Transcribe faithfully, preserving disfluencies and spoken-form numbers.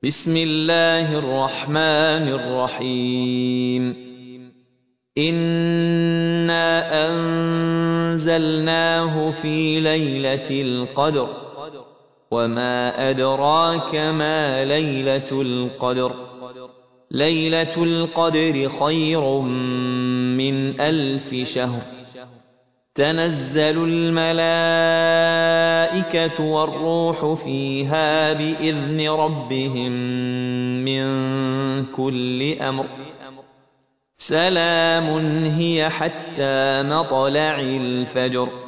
بسم الله الرحمن الرحيم إنا أنزلناه في ليلة القدر وما أدراك ما ليلة القدر ليلة القدر خير من ألف شهر تنزل الملائكة والروح فيها بإذن ربهم من كل أمر سلام هي حتى مطلع الفجر